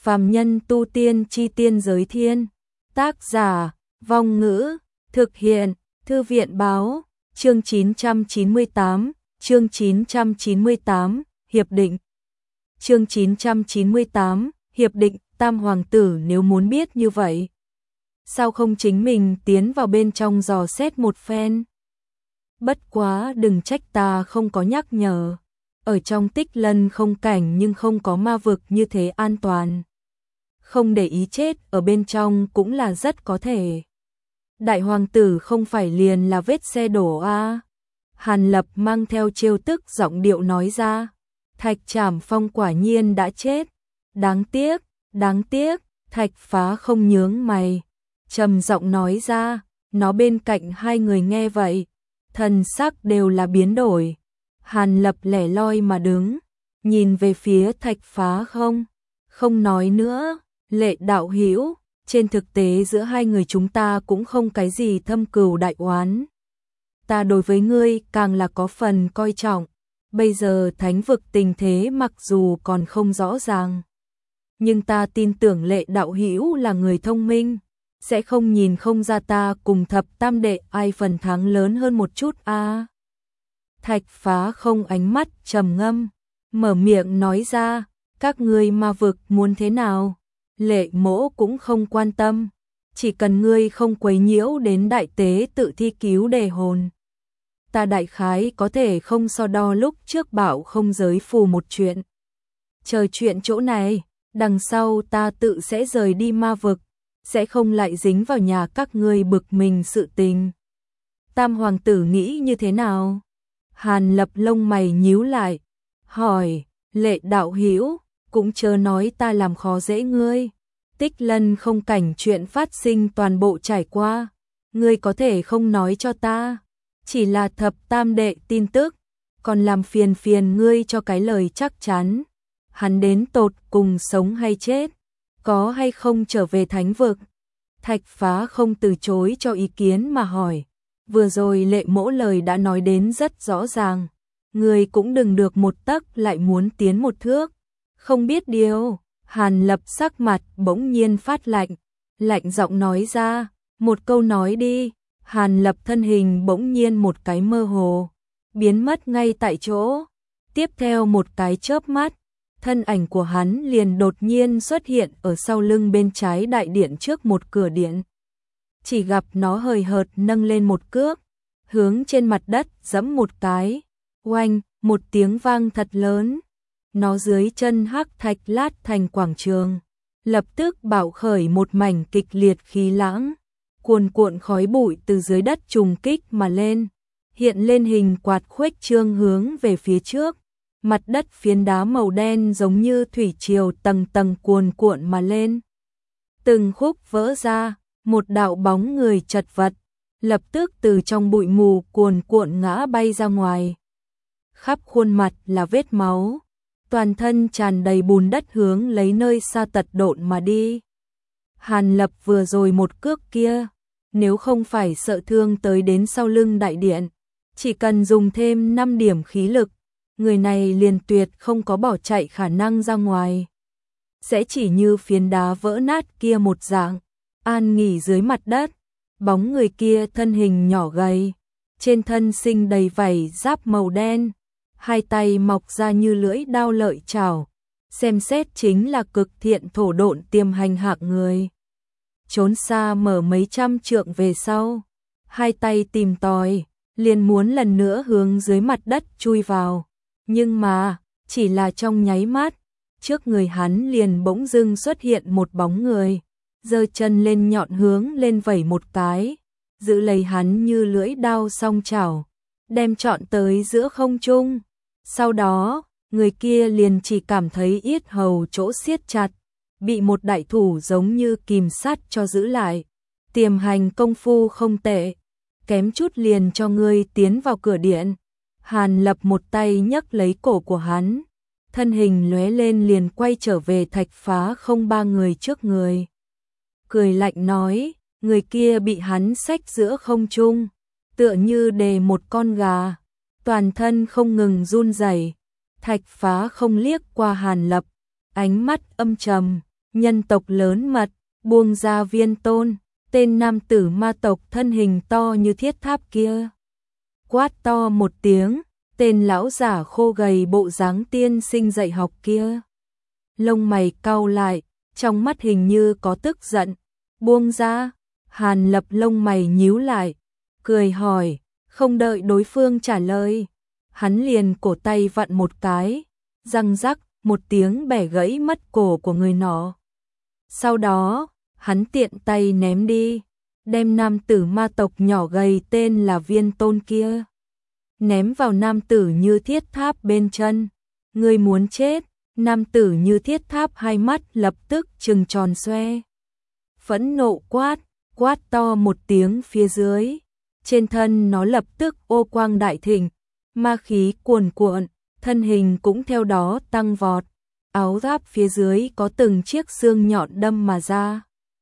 Phàm nhân tu tiên chi tiên giới thiên. Tác giả, Vong Ngữ, thực hiện, Thư viện Báo, chương 998, chương 998, Hiệp định. Chương 998, Hiệp định. Tam hoàng tử nếu muốn biết như vậy, sao không chính mình tiến vào bên trong dò xét một phen? Bất quá đừng trách ta không có nhắc nhở. Ở trong Tích Lân không cảnh nhưng không có ma vực như thế an toàn. Không để ý chết ở bên trong cũng là rất có thể. Đại hoàng tử không phải liền là vết xe đổ à? Hàn Lập mang theo trêu tức giọng điệu nói ra. Thạch Trảm Phong quả nhiên đã chết. Đáng tiếc, đáng tiếc. Thạch Phá không nhướng mày, trầm giọng nói ra. Nó bên cạnh hai người nghe vậy, thần sắc đều là biến đổi. Hàn Lập lẻ loi mà đứng, nhìn về phía Thạch Phá không nói nữa. Lệ đạo hữu, trên thực tế giữa hai người chúng ta cũng không cái gì thâm cừu đại oán. Ta đối với ngươi càng là có phần coi trọng. Bây giờ thánh vực tình thế mặc dù còn không rõ ràng, nhưng ta tin tưởng Lệ đạo hữu là người thông minh, sẽ không nhìn không ra ta cùng Thập Tam đệ ai phần thắng lớn hơn một chút a. Thạch Phá không ánh mắt trầm ngâm, mở miệng nói ra, các ngươi ma vực muốn thế nào? Lệ mỗ cũng không quan tâm, chỉ cần ngươi không quấy nhiễu đến đại tế tự thi cứu đề hồn. Ta đại khái có thể không so đo lúc trước bảo không giới phù một chuyện. Chờ chuyện chỗ này, đằng sau ta tự sẽ rời đi ma vực, sẽ không lại dính vào nhà các ngươi bực mình sự tình. Tam hoàng tử nghĩ như thế nào? Hàn Lập lông mày nhíu lại, hỏi, Lệ đạo hữu, cũng chớ nói ta làm khó dễ ngươi. Tích Lân không cảnh chuyện phát sinh toàn bộ trải qua, ngươi có thể không nói cho ta, chỉ là Thập Tam đệ tin tức, còn làm phiền ngươi cho cái lời chắc chắn. Hắn đến tột cùng sống hay chết, có hay không trở về thánh vực? Thạch Phá không từ chối cho ý kiến mà hỏi, vừa rồi Lệ mỗ lời đã nói đến rất rõ ràng, ngươi cũng đừng được một tấc lại muốn tiến một thước. Không biết điều. Hàn Lập sắc mặt bỗng nhiên phát lạnh, lạnh giọng nói ra, một câu nói đi. Hàn Lập thân hình bỗng nhiên một cái mơ hồ, biến mất ngay tại chỗ. Tiếp theo một cái chớp mắt, thân ảnh của hắn liền đột nhiên xuất hiện ở sau lưng bên trái đại điện trước một cửa điện. Chỉ gặp nó hời hợt nâng lên một cước, hướng trên mặt đất giẫm một cái, oanh, một tiếng vang thật lớn. Nó dưới chân hắc thạch lát thành quảng trường, lập tức bạo khởi một mảnh kịch liệt khí lãng, cuồn cuộn khói bụi từ dưới đất trùng kích mà lên, hiện lên hình quạt khuếch trương hướng về phía trước. Mặt đất phiến đá màu đen giống như thủy triều tầng tầng cuồn cuộn mà lên. Từng khúc vỡ ra, một đạo bóng người chật vật, lập tức từ trong bụi mù cuồn cuộn ngã bay ra ngoài. Khắp khuôn mặt là vết máu, toàn thân tràn đầy bùn đất hướng lấy nơi xa tật độn mà đi. Hàn Lập vừa rồi một cước kia, nếu không phải sợ thương tới đến sau lưng đại điện, chỉ cần dùng thêm 5 điểm khí lực, người này liền tuyệt không có bỏ chạy khả năng ra ngoài. Sẽ chỉ như phiến đá vỡ nát kia một dạng, an nghỉ dưới mặt đất. Bóng người kia thân hình nhỏ gầy, trên thân sinh đầy vảy giáp màu đen, hai tay mọc ra như lưỡi đao lợi chảo, xem xét chính là cực thiện thổ độn tiềm hành hạng người. Trốn xa mở mấy trăm trượng về sau, hai tay tìm tòi, liền muốn lần nữa hướng dưới mặt đất chui vào. Nhưng mà, chỉ là trong nháy mắt, trước người hắn liền bỗng dưng xuất hiện một bóng người, giơ chân lên nhọn hướng lên vẩy một cái, giữ lấy hắn như lưỡi đao song chảo, đem trọn tới giữa không trung. Sau đó, người kia liền chỉ cảm thấy yết hầu chỗ siết chặt, bị một đại thủ giống như kìm sắt cho giữ lại. Tiềm hành công phu không tệ, kém chút liền cho ngươi tiến vào cửa điện. Hàn Lập một tay nhấc lấy cổ của hắn, thân hình lóe lên liền quay trở về Thạch Phá không ba người trước người. Cười lạnh nói, người kia bị hắn xách giữa không trung, tựa như đè một con gà, toàn thân không ngừng run rẩy. Thạch Phá không liếc qua Hàn Lập, ánh mắt âm trầm, nhân tộc lớn mật, buông ra Viên Tôn, tên nam tử ma tộc thân hình to như thiết tháp kia. Quát to một tiếng, tên lão giả khô gầy bộ dáng tiên sinh dạy học kia. Lông mày cau lại, trong mắt hình như có tức giận, buông ra. Hàn Lập lông mày nhíu lại, cười hỏi, không đợi đối phương trả lời. Hắn liền cổ tay vặn một cái, răng rắc, một tiếng bẻ gãy mất cổ của người nọ. Sau đó, hắn tiện tay ném đi, đem nam tử ma tộc nhỏ gầy tên là Viên Tôn kia ném vào nam tử như thiết tháp bên chân. Ngươi muốn chết? Nam tử như thiết tháp hai mắt lập tức trừng tròn xoe. Phẫn nộ quát to một tiếng phía dưới. Trên thân nó lập tức ô quang đại thịnh, ma khí cuồn cuộn, thân hình cũng theo đó tăng vọt. Áo giáp phía dưới có từng chiếc xương nhọn đâm mà ra,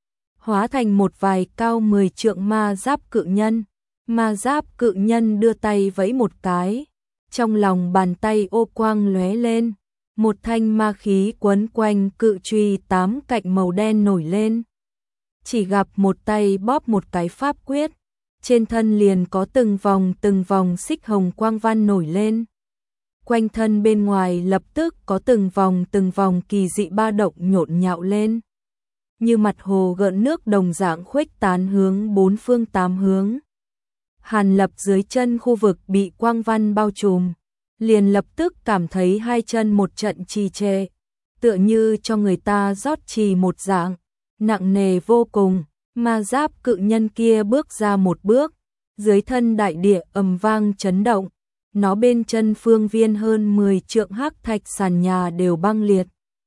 hóa thành một vài cao 10 trượng ma giáp cự nhân. Ma giáp cự nhân đưa tay vẫy một cái, trong lòng bàn tay ô quang lóe lên, một thanh ma khí quấn quanh cự chùy 8 cạnh màu đen nổi lên. Chỉ gặp một tay bóp một cái pháp quyết, trên thân liền có từng vòng xích hồng quang văn nổi lên. Quanh thân bên ngoài lập tức có từng vòng kỳ dị ba động nhộn nhạo lên, như mặt hồ gợn nước đồng dạng khuếch tán hướng bốn phương tám hướng. Hàn Lập dưới chân khu vực bị quang văn bao trùm, liền lập tức cảm thấy hai chân một trận trì trệ, tựa như cho người ta rót trì một dạng, nặng nề vô cùng. Ma giáp cự nhân kia bước ra một bước, dưới thân đại địa ầm vang chấn động, nó bên chân phương viên hơn 10 trượng hắc thạch sàn nhà đều băng liệt,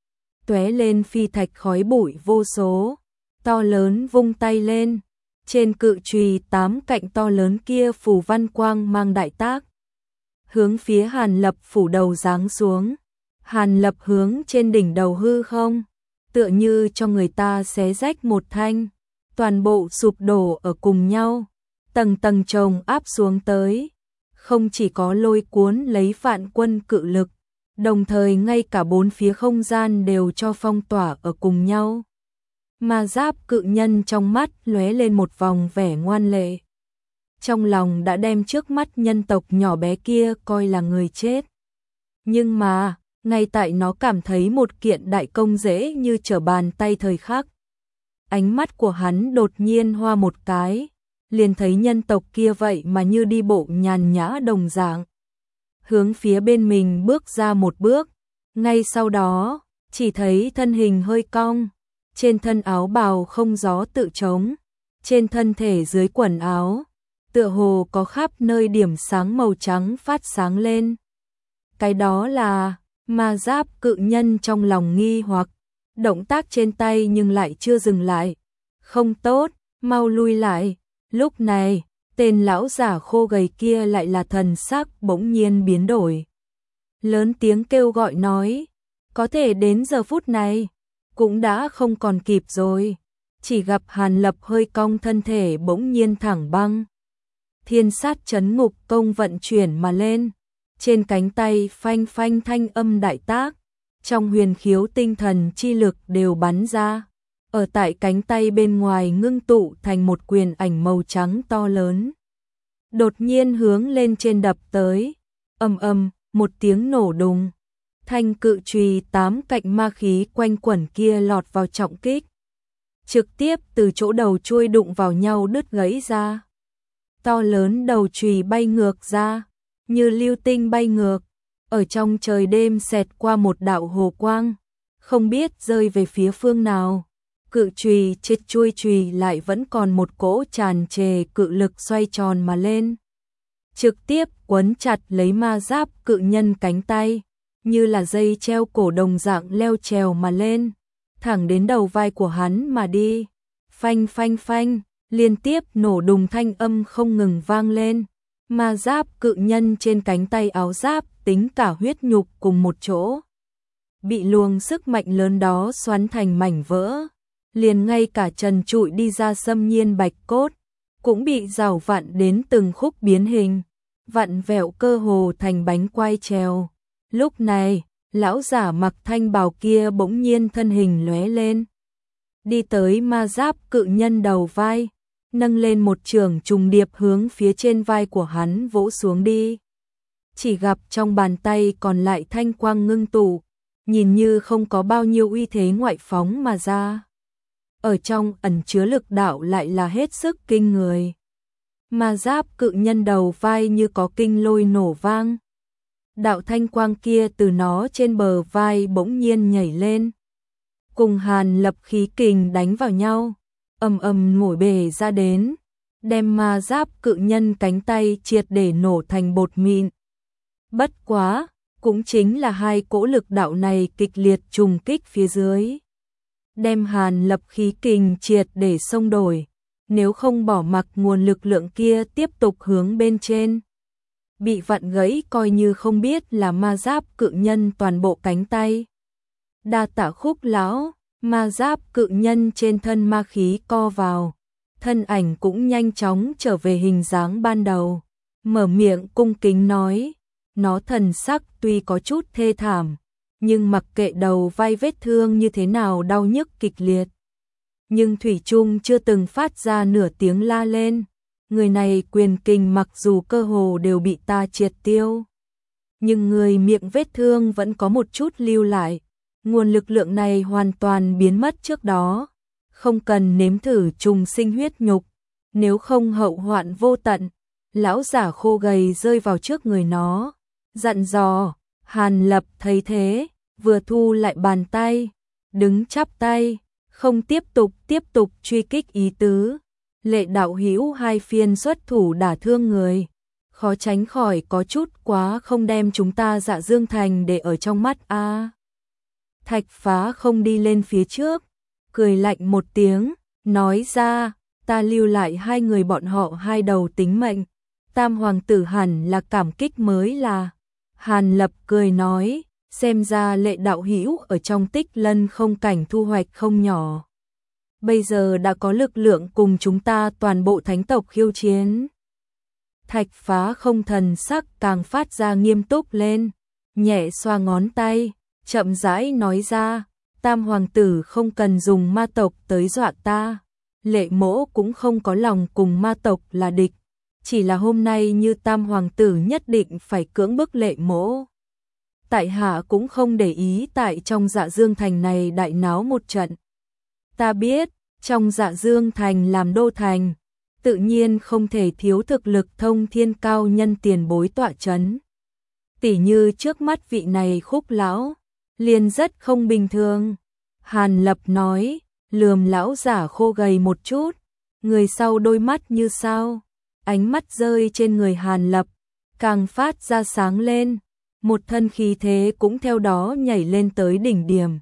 tóe lên phi thạch khói bụi vô số. To lớn vung tay lên, trên cự chùy 8 cạnh to lớn kia phủ văn quang mang đại tác, hướng phía Hàn Lập phủ đầu giáng xuống. Hàn Lập hướng trên đỉnh đầu hư không, tựa như cho người ta xé rách một thanh, toàn bộ sụp đổ ở cùng nhau, tầng tầng chồng áp xuống tới. Không chỉ có lôi cuốn lấy vạn quân cự lực, đồng thời ngay cả bốn phía không gian đều cho phong tỏa ở cùng nhau. Ma giáp cự nhân trong mắt lóe lên một vòng vẻ ngoan lệ, trong lòng đã đem trước mắt nhân tộc nhỏ bé kia coi là người chết. Nhưng mà, ngay tại nó cảm thấy một kiện đại công dễ như trở bàn tay thời khắc, ánh mắt của hắn đột nhiên hoa một cái, liền thấy nhân tộc kia vậy mà như đi bộ nhàn nhã đồng dạng, hướng phía bên mình bước ra một bước. Ngay sau đó, chỉ thấy thân hình hơi cong, trên thân áo bào không gió tự trống, trên thân thể dưới quần áo, tựa hồ có khắp nơi điểm sáng màu trắng phát sáng lên. Cái đó là ma giáp cự nhân trong lòng nghi hoặc, động tác trên tay nhưng lại chưa dừng lại. Không tốt, mau lui lại. Lúc này, tên lão giả khô gầy kia lại là thần sắc bỗng nhiên biến đổi. Lớn tiếng kêu gọi nói, có thể đến giờ phút này, cũng đã không còn kịp rồi. Chỉ gặp Hàn Lập hơi cong thân thể bỗng nhiên thẳng băng. Thiên sát chấn ngục công vận chuyển mà lên, trên cánh tay phanh phanh thanh âm đại tác, trong huyền khiếu tinh thần chi lực đều bắn ra. Ở tại cánh tay bên ngoài ngưng tụ thành một quyền ảnh màu trắng to lớn, đột nhiên hướng lên trên đập tới. Ầm ầm, một tiếng nổ đùng, thanh cự chùy 8 cạnh ma khí quanh quẩn kia lọt vào trọng kích, trực tiếp từ chỗ đầu chuôi đụng vào nhau đứt gãy ra. To lớn đầu chùy bay ngược ra, như lưu tinh bay ngược, ở trong trời đêm xẹt qua một đạo hồ quang, không biết rơi về phía phương nào. Cự chùy chết chuôi chùy lại vẫn còn một cỗ tràn trề cự lực xoay tròn mà lên, trực tiếp quấn chặt lấy ma giáp cự nhân cánh tay, như là dây treo cổ đồng dạng leo trèo mà lên, thẳng đến đầu vai của hắn mà đi. Phanh phanh phanh, liên tiếp nổ đùng thanh âm không ngừng vang lên. Ma giáp cự nhân trên cánh tay áo giáp tính cả huyết nhục cùng một chỗ, bị luồng sức mạnh lớn đó xoắn thành mảnh vỡ. Liền ngay cả trần trụi đi ra xâm nhiên bạch cốt, cũng bị rào vặn đến từng khúc biến hình, vặn vẹo cơ hồ thành bánh quai trèo. Lúc này, lão giả mặc thanh bào kia bỗng nhiên thân hình lóe lên, đi tới ma giáp cự nhân đầu vai, nâng lên một chưởng trùng điệp hướng phía trên vai của hắn vỗ xuống đi. Chỉ gặp trong bàn tay còn lại thanh quang ngưng tụ, nhìn như không có bao nhiêu uy thế ngoại phóng mà ra. Ở trong ẩn chứa lực đạo lại là hết sức kinh người. Ma giáp cự nhân đầu vai như có kinh lôi nổ vang. Đạo thanh quang kia từ nó trên bờ vai bỗng nhiên nhảy lên. Cùng Hàn Lập khí kình đánh vào nhau, ầm ầm nổi bể ra đến, đem ma giáp cự nhân cánh tay triệt để nổ thành bột mịn. Bất quá, cũng chính là hai cỗ lực đạo này kịch liệt trùng kích phía dưới, đem Hàn Lập khí kình triệt để xông đổi, nếu không bỏ mặc nguồn lực lượng kia tiếp tục hướng bên trên. Bị vặn gãy coi như không biết là ma giáp cự nhân toàn bộ cánh tay. Đa tạ Khúc lão, ma giáp cự nhân trên thân ma khí co vào, thân ảnh cũng nhanh chóng trở về hình dáng ban đầu, mở miệng cung kính nói, nó thần sắc tuy có chút thê thảm, nhưng mặc kệ đầu vai vết thương như thế nào đau nhức kịch liệt, nhưng thủy chung chưa từng phát ra nửa tiếng la lên. Người này quyền kình mặc dù cơ hồ đều bị ta triệt tiêu, nhưng người miệng vết thương vẫn có một chút lưu lại. Nguồn lực lượng này hoàn toàn biến mất trước đó, không cần nếm thử trùng sinh huyết nhục, nếu không hậu hoạn vô tận. Lão giả khô gầy rơi vào trước người nó, dặn dò. Hàn Lập thấy thế, vừa thu lại bàn tay, đứng chắp tay, không tiếp tục truy kích ý tứ. Lệ đạo hữu hai phiên xuất thủ đả thương người, khó tránh khỏi có chút quá không đem chúng ta Dạ Dương Thành để ở trong mắt a. Thạch Phá không đi lên phía trước, cười lạnh một tiếng, nói ra, ta lưu lại hai người bọn họ hai đầu tính mệnh, Tam hoàng tử hẳn là cảm kích mới là. Hàn Lập cười nói, xem ra Lệ đạo hữu ở trong Tích Lân không cảnh thu hoạch không nhỏ. Bây giờ đã có lực lượng cùng chúng ta toàn bộ thánh tộc khiêu chiến. Thạch Phá không thần sắc càng phát ra nghiêm túc lên, nhẹ xoa ngón tay, chậm rãi nói ra, Tam hoàng tử không cần dùng ma tộc tới dọa ta, Lệ mỗ cũng không có lòng cùng ma tộc là địch, chỉ là hôm nay như Tam hoàng tử nhất định phải cưỡng bức Lệ mỗ. Tại hạ cũng không để ý tại trong Dạ Dương Thành này đại náo một trận. Ta biết, trong Dạ Dương Thành làm đô thành, tự nhiên không thể thiếu thực lực thông thiên cao nhân tiền bối tọa chấn. Tỉ như trước mắt vị này Khúc lão, liền rất không bình thường. Hàn Lập nói, lườm lão giả khô gầy một chút, người sau đôi mắt như sao, ánh mắt rơi trên người Hàn Lập, càng phát ra sáng lên, một thân khí thế cũng theo đó nhảy lên tới đỉnh điểm.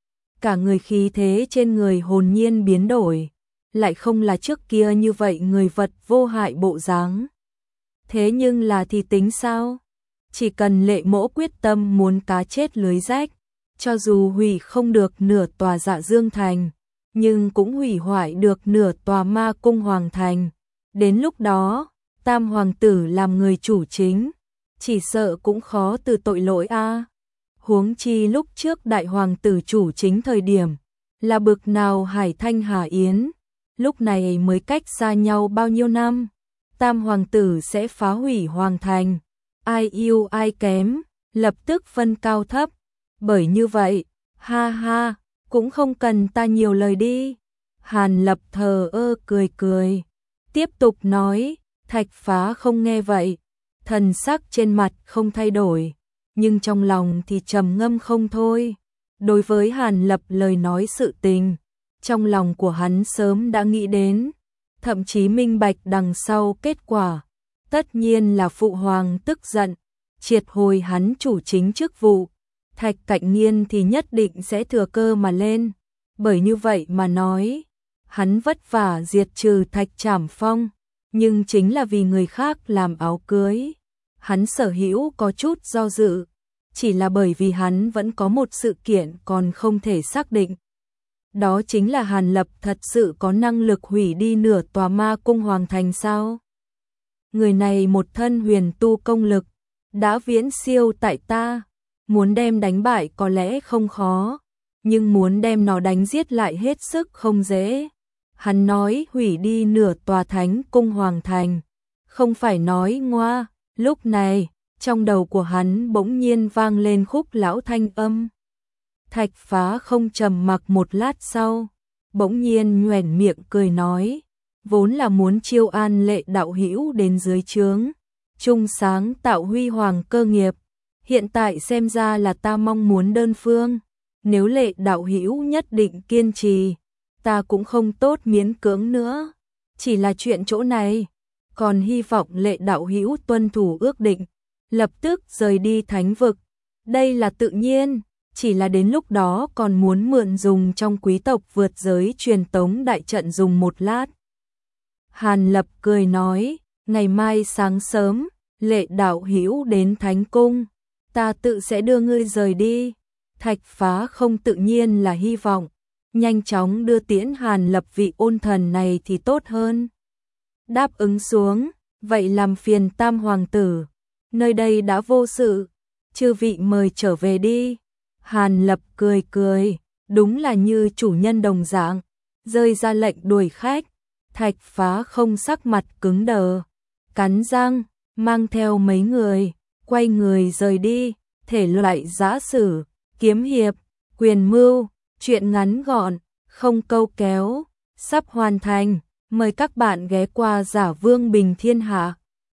Cả người khí thế trên người hồn nhiên biến đổi, lại không là trước kia như vậy người vật vô hại bộ dáng. Thế nhưng là thì tính sao? Chỉ cần Lệ mỗ quyết tâm muốn cá chết lưới rách, cho dù hủy không được nửa tòa Dạ Dương Thành, nhưng cũng hủy hoại được nửa tòa Ma Cung Hoàng Thành. Đến lúc đó, Tam hoàng tử làm người chủ chính, chỉ sợ cũng khó từ tội lỗi a. Huống chi lúc trước đại hoàng tử chủ chính thời điểm, là bực nào Hải Thanh Hà Yến, lúc này mới cách xa nhau bao nhiêu năm, Tam hoàng tử sẽ phá hủy hoàng thành, ai yêu ai kém, lập tức phân cao thấp, bởi như vậy, ha ha, cũng không cần ta nhiều lời đi. Hàn Lập thờ ơ cười cười, tiếp tục nói, Thạch Phá không nghe vậy, thần sắc trên mặt không thay đổi, nhưng trong lòng thì trầm ngâm không thôi. Đối với Hàn Lập lời nói sự tình, trong lòng của hắn sớm đã nghĩ đến, thậm chí minh bạch đằng sau kết quả. Tất nhiên là phụ hoàng tức giận, triệt hồi hắn chủ chính chức vụ, Thạch Cạnh Nghiên thì nhất định sẽ thừa cơ mà lên. Bởi như vậy mà nói, hắn vất vả diệt trừ Thạch Trảm Phong, nhưng chính là vì người khác làm áo cưới. Hắn sở hữu có chút do dự, chỉ là bởi vì hắn vẫn có một sự kiện còn không thể xác định. Đó chính là Hàn Lập thật sự có năng lực hủy đi nửa tòa Ma Cung Hoàng Thành sao? Người này một thân huyền tu công lực, đã viễn siêu tại ta, muốn đem đánh bại có lẽ không khó, nhưng muốn đem nó đánh giết lại hết sức không dễ. Hắn nói hủy đi nửa tòa thánh cung hoàng thành, không phải nói ngoa. Lúc này, trong đầu của hắn bỗng nhiên vang lên khúc lão thanh âm. Thạch Phá không trầm mặc một lát sau, bỗng nhiên nhoẻn miệng cười nói, vốn là muốn chiêu an Lệ đạo hữu đến dưới trướng, chung sáng tạo huy hoàng cơ nghiệp, hiện tại xem ra là ta mong muốn đơn phương, nếu Lệ đạo hữu nhất định kiên trì, ta cũng không tốt miễn cưỡng nữa, chỉ là chuyện chỗ này, còn hy vọng Lệ đạo hữu tuân thủ ước định, lập tức rời đi thánh vực, đây là tự nhiên. Chỉ là đến lúc đó còn muốn mượn dùng trong quý tộc vượt giới truyền tống đại trận dùng một lát. Hàn Lập cười nói, ngày mai sáng sớm, Lệ đạo hữu đến thánh cung, ta tự sẽ đưa ngươi rời đi. Thạch Phá không tự nhiên là hy vọng, nhanh chóng đưa tiễn Hàn Lập vị ôn thần này thì tốt hơn. Đáp ứng xuống, vậy làm phiền Tam hoàng tử, nơi đây đã vô sự, chư vị mời trở về đi. Hàn Lập cười cười, đúng là như chủ nhân đồng dạng, rơi ra lệnh đuổi khách. Thạch Phá không sắc mặt cứng đờ, cắn răng, mang theo mấy người, quay người rời đi, thể loại giã sử, kiếm hiệp, quyền mưu, chuyện ngắn gọn, không câu kéo, sắp hoàn thành, mời các bạn ghé qua Giả Vương Bình Thiên Hạ.